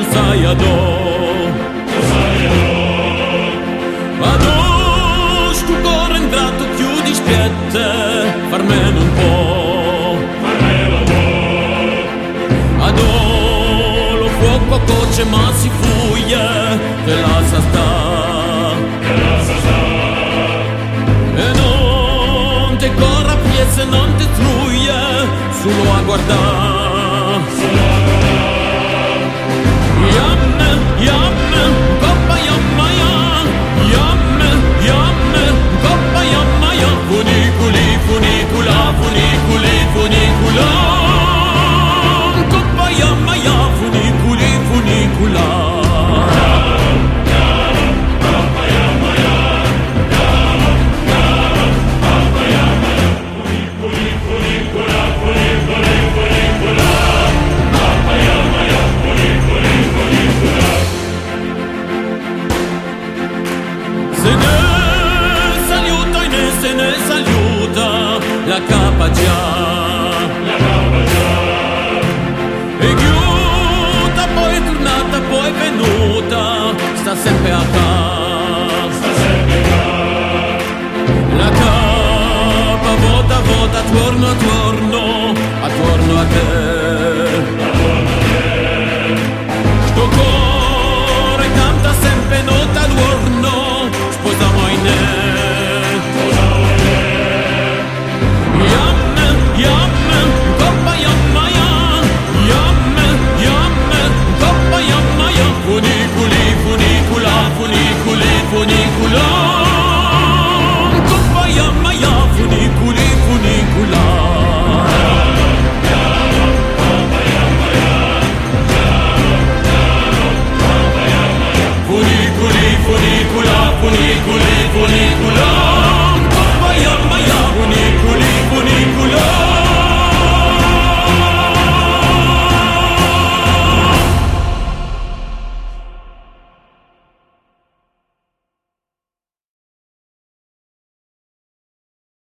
sai adò. Adò, stu cuore ingrato chiudi spiette, farmelo un po'. Adò, lo fuoco coce ma si fugge, che la sa sta. E non te corra piezza, non te truie, solo a guardare. Yamme, yamme, coppa yamma ya. Yamme, yamme, coppa yamma ya. Funiculi, funicula, funiculi, funicula. Coppa yamma ya, funiculi, funicula. Se ne saluta la capa già, e chiusa poi è tornata poi è venuta, sta sempre a casa.